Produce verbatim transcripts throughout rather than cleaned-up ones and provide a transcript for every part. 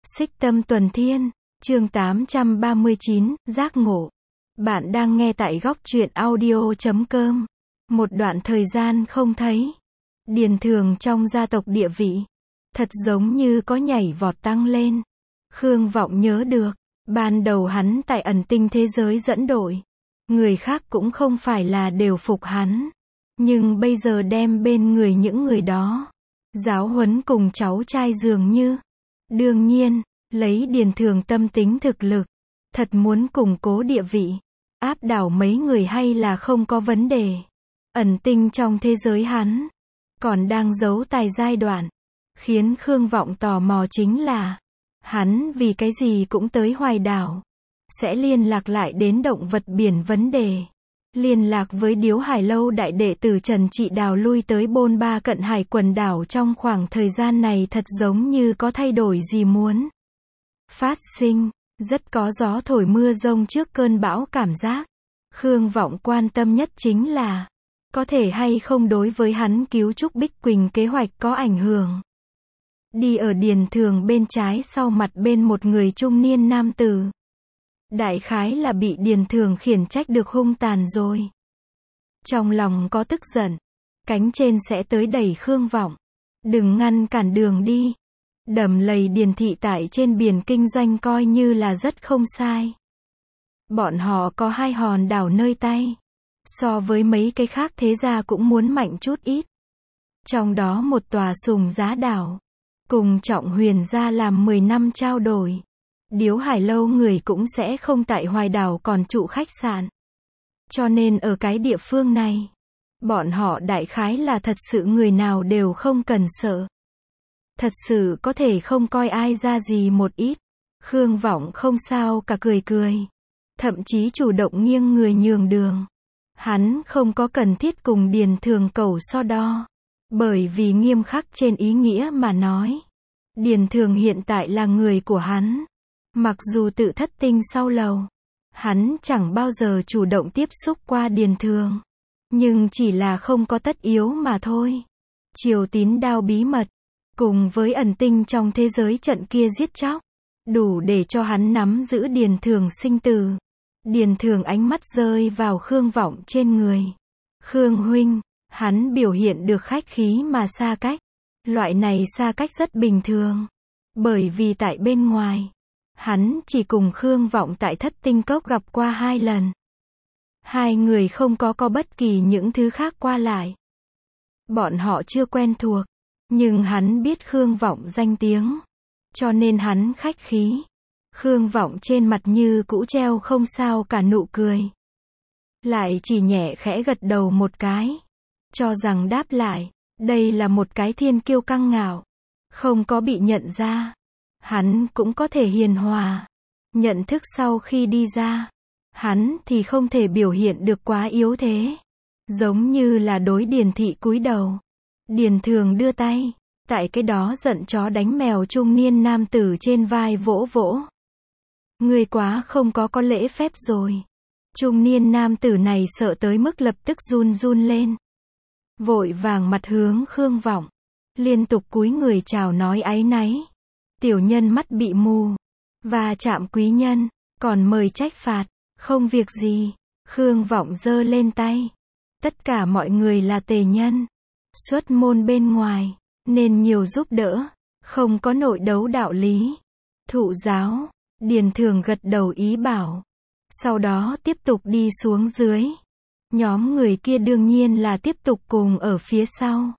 Xích Tâm Tuần Thiên, chương tám trăm ba mươi chín, Giác Ngộ. Bạn đang nghe tại góc truyện audio chấm com. Một đoạn thời gian không thấy. Điền Thường trong gia tộc địa vị, thật giống như có nhảy vọt tăng lên. Khương Vọng nhớ được, ban đầu hắn tại ẩn tinh thế giới dẫn đội. Người khác cũng không phải là đều phục hắn. Nhưng bây giờ đem bên người những người đó. Giáo huấn cùng cháu trai dường như. Đương nhiên, lấy Điền Thường tâm tính thực lực, thật muốn củng cố địa vị, áp đảo mấy người hay là không có vấn đề. Ẩn tinh trong thế giới hắn, còn đang giấu tài giai đoạn. Khiến Khương Vọng tò mò chính là, hắn vì cái gì cũng tới Hoài Đảo. Sẽ liên lạc lại đến động vật biển vấn đề. Liên lạc với Điếu Hải Lâu đại đệ tử Trần Trị Đào lui tới bôn ba cận hải quần đảo trong khoảng thời gian này thật giống như có thay đổi gì muốn phát sinh, rất có gió thổi mưa rông trước cơn bão cảm giác. Khương Vọng quan tâm nhất chính là, có thể hay không đối với hắn cứu Trúc Bích Quỳnh kế hoạch có ảnh hưởng. Đi ở Điền Thường bên trái sau mặt bên một người trung niên nam tử. Đại khái là bị Điền Thường khiển trách được hung tàn rồi. Trong lòng có tức giận, cánh trên sẽ tới đẩy Khương Vọng. Đừng ngăn cản đường đi. Đầm lầy Điền thị tại trên biển kinh doanh coi như là rất không sai. Bọn họ có hai hòn đảo nơi tay. So với mấy cái khác thế gia cũng muốn mạnh chút ít. Trong đó một tòa Sùng Giá đảo. Cùng Trọng Huyền gia làm mười năm trao đổi. Điếu Hải Lâu người cũng sẽ không tại Hoài Đảo còn trụ khách sạn. Cho nên ở cái địa phương này, bọn họ đại khái là thật sự người nào đều không cần sợ. Thật sự có thể không coi ai ra gì một ít. Khương Vọng không sao cả cười cười. Thậm chí chủ động nghiêng người nhường đường. Hắn không có cần thiết cùng Điền Thường cầu so đo. Bởi vì nghiêm khắc trên ý nghĩa mà nói. Điền Thường hiện tại là người của hắn. Mặc dù tự thất tinh sau lầu, hắn chẳng bao giờ chủ động tiếp xúc qua Điền Thường. Nhưng chỉ là không có tất yếu mà thôi. Triều Tín đao bí mật, cùng với ẩn tinh trong thế giới trận kia giết chóc, đủ để cho hắn nắm giữ Điền Thường sinh tử. Điền Thường ánh mắt rơi vào Khương Vọng trên người. Khương huynh, hắn biểu hiện được khách khí mà xa cách. Loại này xa cách rất bình thường. Bởi vì tại bên ngoài, hắn chỉ cùng Khương Vọng tại Thất Tinh Cốc gặp qua hai lần. Hai người không có có bất kỳ những thứ khác qua lại. Bọn họ chưa quen thuộc. Nhưng hắn biết Khương Vọng danh tiếng. Cho nên hắn khách khí. Khương Vọng trên mặt như cũ treo không sao cả nụ cười. Lại chỉ nhẹ khẽ gật đầu một cái. Cho rằng đáp lại, đây là một cái thiên kiêu căng ngạo. Không có bị nhận ra. Hắn cũng có thể hiền hòa. Nhận thức sau khi đi ra, hắn thì không thể biểu hiện được quá yếu thế. Giống như là đối Điền thị cúi đầu. Điền Thường đưa tay, tại cái đó giận chó đánh mèo trung niên nam tử trên vai vỗ vỗ. Người quá không có có lễ phép rồi. Trung niên nam tử này sợ tới mức lập tức run run lên. Vội vàng mặt hướng Khương Vọng. Liên tục cúi người chào nói áy náy. Tiểu nhân mắt bị mù. Và chạm quý nhân. Còn mời trách phạt. Không việc gì. Khương Vọng giơ lên tay. Tất cả mọi người là tề nhân. Xuất môn bên ngoài. Nên nhiều giúp đỡ. Không có nội đấu đạo lý. Thụ giáo. Điền Thường gật đầu ý bảo. Sau đó tiếp tục đi xuống dưới. Nhóm người kia đương nhiên là tiếp tục cùng ở phía sau.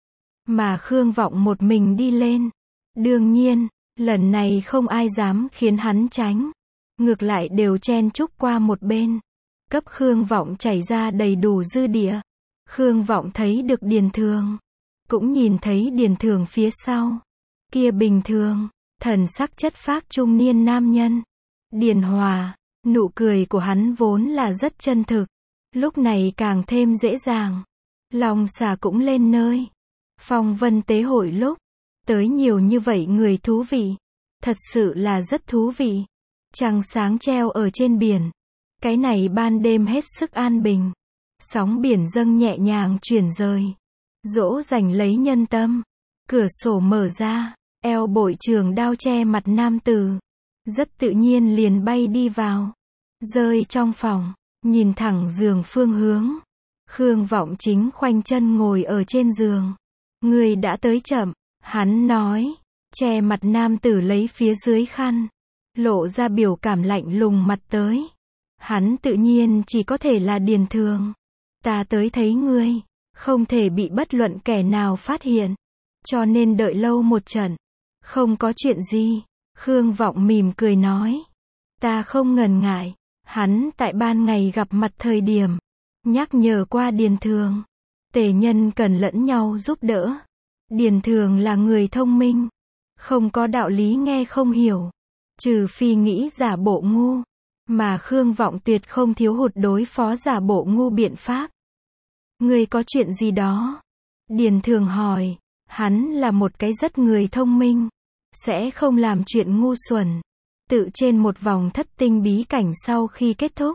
Mà Khương Vọng một mình đi lên. Đương nhiên, lần này không ai dám khiến hắn tránh. Ngược lại đều chen chúc qua một bên. Cấp Khương Vọng chảy ra đầy đủ dư địa. Khương Vọng thấy được Điền Thường. Cũng nhìn thấy Điền Thường phía sau. Kia bình thường, thần sắc chất phác trung niên nam nhân. Điền Hòa, nụ cười của hắn vốn là rất chân thực. Lúc này càng thêm dễ dàng. Lòng xà cũng lên nơi. Phong vân tế hội lúc. Tới nhiều như vậy người thú vị. Thật sự là rất thú vị. Trăng sáng treo ở trên biển. Cái này ban đêm hết sức an bình. Sóng biển dâng nhẹ nhàng chuyển rời. Dỗ dành lấy nhân tâm. Cửa sổ mở ra. eo bội trường đao che mặt nam tử. Rất tự nhiên liền bay đi vào. Rơi trong phòng, nhìn thẳng giường phương hướng. Khương Vọng chính khoanh chân ngồi ở trên giường. Người đã tới chậm, hắn nói. Che mặt nam tử lấy phía dưới khăn. Lộ ra biểu cảm lạnh lùng mặt tới. Hắn tự nhiên chỉ có thể là Điền Thường. Ta tới thấy ngươi, không thể bị bất luận kẻ nào phát hiện. Cho nên đợi lâu một trận. Không có chuyện gì. Khương Vọng mỉm cười nói. Ta không ngần ngại. Hắn tại ban ngày gặp mặt thời điểm. Nhắc nhở qua Điền Thường. Tề nhân cần lẫn nhau giúp đỡ. Điền Thường là người thông minh. Không có đạo lý nghe không hiểu. Trừ phi nghĩ giả bộ ngu. Mà Khương Vọng tuyệt không thiếu hụt đối phó giả bộ ngu biện pháp. Ngươi có chuyện gì đó? Điền Thường hỏi. Hắn là một cái rất người thông minh. Sẽ không làm chuyện ngu xuẩn. Tự trên một vòng thất tinh bí cảnh sau khi kết thúc.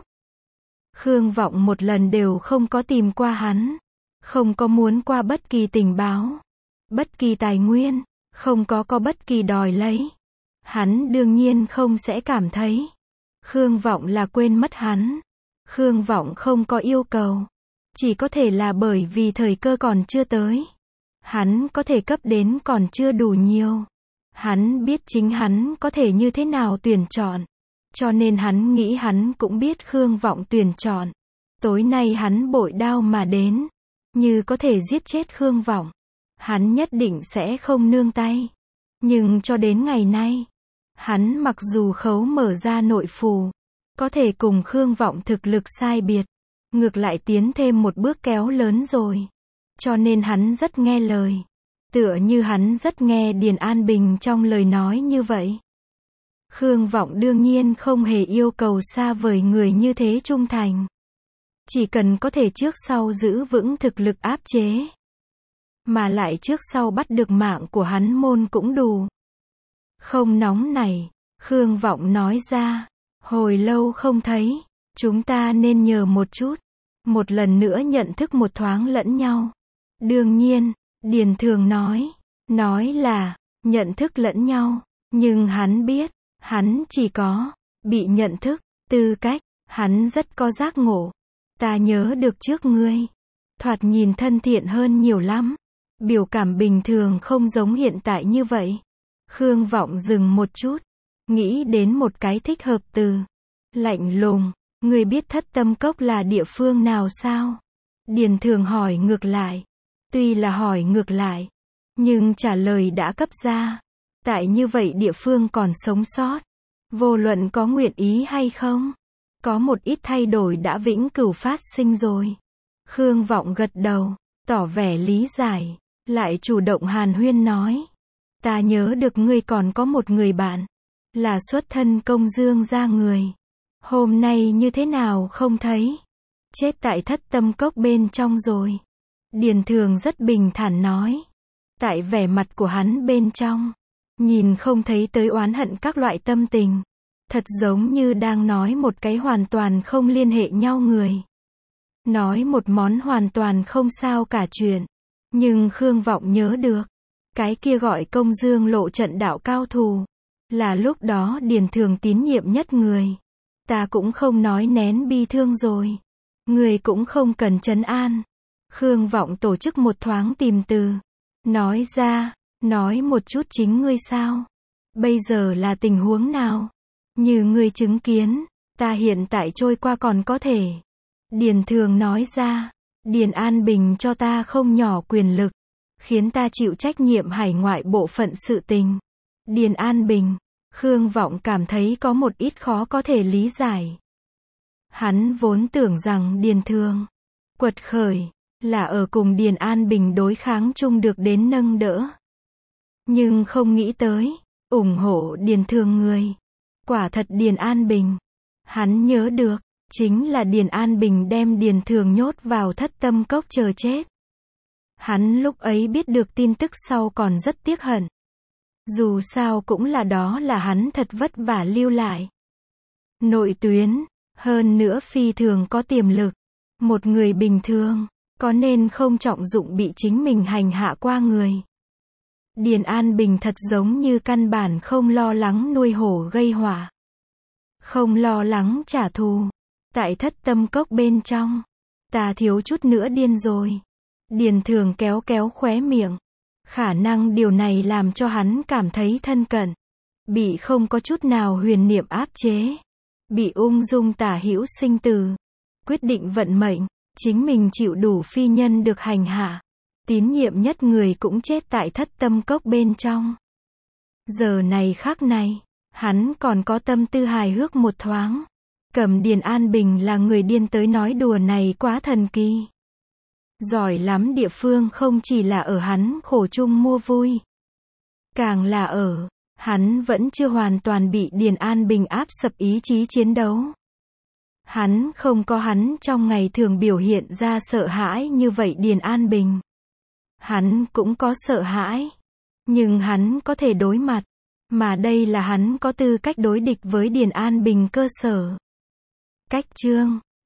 Khương Vọng một lần đều không có tìm qua hắn. Không có muốn qua bất kỳ tình báo. Bất kỳ tài nguyên. Không có có bất kỳ đòi lấy. Hắn đương nhiên không sẽ cảm thấy. Khương Vọng là quên mất hắn. Khương Vọng không có yêu cầu. Chỉ có thể là bởi vì thời cơ còn chưa tới. Hắn có thể cấp đến còn chưa đủ nhiều. Hắn biết chính hắn có thể như thế nào tuyển chọn. Cho nên hắn nghĩ hắn cũng biết Khương Vọng tuyển chọn. Tối nay hắn bội đao mà đến. Như có thể giết chết Khương Vọng. Hắn nhất định sẽ không nương tay. Nhưng cho đến ngày nay. Hắn mặc dù khấu mở ra nội phù. Có thể cùng Khương Vọng thực lực sai biệt. Ngược lại tiến thêm một bước kéo lớn rồi. Cho nên hắn rất nghe lời. Tựa như hắn rất nghe Điền An Bình trong lời nói như vậy. Khương Vọng đương nhiên không hề yêu cầu xa vời người như thế trung thành. Chỉ cần có thể trước sau giữ vững thực lực áp chế. Mà lại trước sau bắt được mạng của hắn môn cũng đủ. Không nóng này, Khương Vọng nói ra. Hồi lâu không thấy. Chúng ta nên nhờ một chút. Một lần nữa nhận thức một thoáng lẫn nhau. Đương nhiên, Điền Thường nói. Nói là, nhận thức lẫn nhau. Nhưng hắn biết, hắn chỉ có, bị nhận thức, tư cách. Hắn rất có giác ngộ. Ta nhớ được trước ngươi. Thoạt nhìn thân thiện hơn nhiều lắm. Biểu cảm bình thường không giống hiện tại như vậy. Khương Vọng dừng một chút. Nghĩ đến một cái thích hợp từ. Lạnh lùng. Ngươi biết Thất Tâm Cốc là địa phương nào sao? Điền Thường hỏi ngược lại. Tuy là hỏi ngược lại. Nhưng trả lời đã cấp ra. Tại như vậy địa phương còn sống sót. Vô luận có nguyện ý hay không. Có một ít thay đổi đã vĩnh cửu phát sinh rồi. Khương Vọng gật đầu. Tỏ vẻ lý giải. Lại chủ động hàn huyên nói. Ta nhớ được ngươi còn có một người bạn. Là xuất thân Công Dương gia người. Hôm nay như thế nào không thấy. Chết tại Thất Tâm Cốc bên trong rồi. Điền Thường rất bình thản nói. Tại vẻ mặt của hắn bên trong. Nhìn không thấy tới oán hận các loại tâm tình. Thật giống như đang nói một cái hoàn toàn không liên hệ nhau người. Nói một món hoàn toàn không sao cả chuyện. Nhưng Khương Vọng nhớ được. Cái kia gọi Công Dương lộ trận đạo cao thủ. Là lúc đó Điền Thường tín nhiệm nhất người. Ta cũng không nói nén bi thương rồi. Người cũng không cần trấn an. Khương Vọng tổ chức một thoáng tìm từ. Nói ra, nói một chút chính ngươi sao? Bây giờ là tình huống nào? Như ngươi chứng kiến, ta hiện tại trôi qua còn có thể. Điền Thường nói ra, Điền An Bình cho ta không nhỏ quyền lực. Khiến ta chịu trách nhiệm hải ngoại bộ phận sự tình. Điền An Bình. Khương Vọng cảm thấy có một ít khó có thể lý giải. Hắn vốn tưởng rằng Điền Thường quật khởi là ở cùng Điền An Bình đối kháng chung được đến nâng đỡ. Nhưng không nghĩ tới, ủng hộ Điền Thường người. Quả thật Điền An Bình. Hắn nhớ được, chính là Điền An Bình đem Điền Thường nhốt vào Thất Tâm Cốc chờ chết. Hắn lúc ấy biết được tin tức sau còn rất tiếc hận. Dù sao cũng là đó là hắn thật vất vả lưu lại. Nội tuyến, hơn nữa phi thường có tiềm lực. Một người bình thường, có nên không trọng dụng bị chính mình hành hạ qua người. Điền An Bình thật giống như căn bản không lo lắng nuôi hổ gây họa. Không lo lắng trả thù. Tại Thất Tâm Cốc bên trong, ta thiếu chút nữa điên rồi. Điền Thường kéo kéo khóe miệng. Khả năng điều này làm cho hắn cảm thấy thân cận. Bị không có chút nào huyền niệm áp chế. Bị ung dung tả hữu sinh tử. Quyết định vận mệnh. Chính mình chịu đủ phi nhân được hành hạ. Tín nhiệm nhất người cũng chết tại Thất Tâm Cốc bên trong. Giờ này khắc này, hắn còn có tâm tư hài hước một thoáng. Cầm Điền An Bình là người điên tới nói đùa này quá thần kỳ. Giỏi lắm địa phương không chỉ là ở hắn khổ chung mua vui. Càng là ở, hắn vẫn chưa hoàn toàn bị Điền An Bình áp sập ý chí chiến đấu. Hắn không có hắn trong ngày thường biểu hiện ra sợ hãi như vậy Điền An Bình. Hắn cũng có sợ hãi. Nhưng hắn có thể đối mặt. Mà đây là hắn có tư cách đối địch với Điền An Bình cơ sở. Cách chương